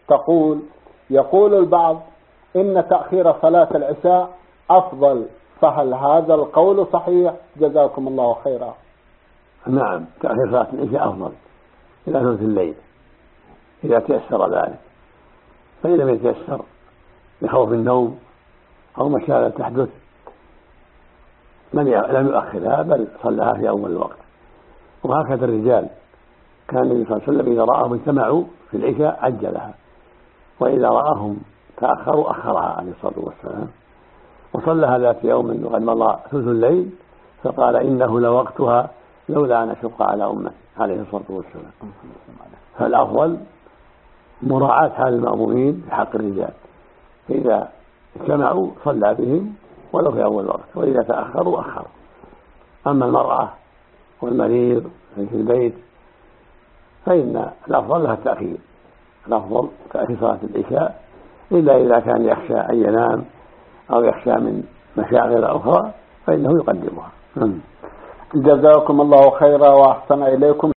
تقول: يقول البعض إن تأخير صلاة العشاء أفضل، فهل هذا القول صحيح؟ جزاكم الله خيرا. نعم، تأخير صلاة العشاء أفضل إلى ثلث الليل إذا تيسر ذلك، فإن لم يتيسر بخوف النوم أو مشاغل تحدث لم يؤخرها بل صلىها في أول الوقت. وهكذا الرجال كان النبي صلى الله عليه وسلم إذا رآهم اجتمعوا في العشاء عجلها، وإذا رآهم تأخروا أخرها عليه الصلاة والسلام. وصلىها ذات يوم وقد مضى ثلث الليل فقال: إنه لوقتها لولا أن أشق على أمتي عليه الصلاة والسلام. فالأفضل مراعاة حال المأمومين في حق الرجال، فإذا اجتمعوا صلى بهم ولو في أول وقت، وإذا تأخروا أخروا. أما المرأة والمريض في البيت فإن الأفضل لها التأخير، الأفضل تأخير صلاة العشاء، إلا إذا كان يخشى أن ينام أو يخشى من مشاغل أخرى فإنه يقدمها. جزاكم الله خيرا وأحسن إليكم.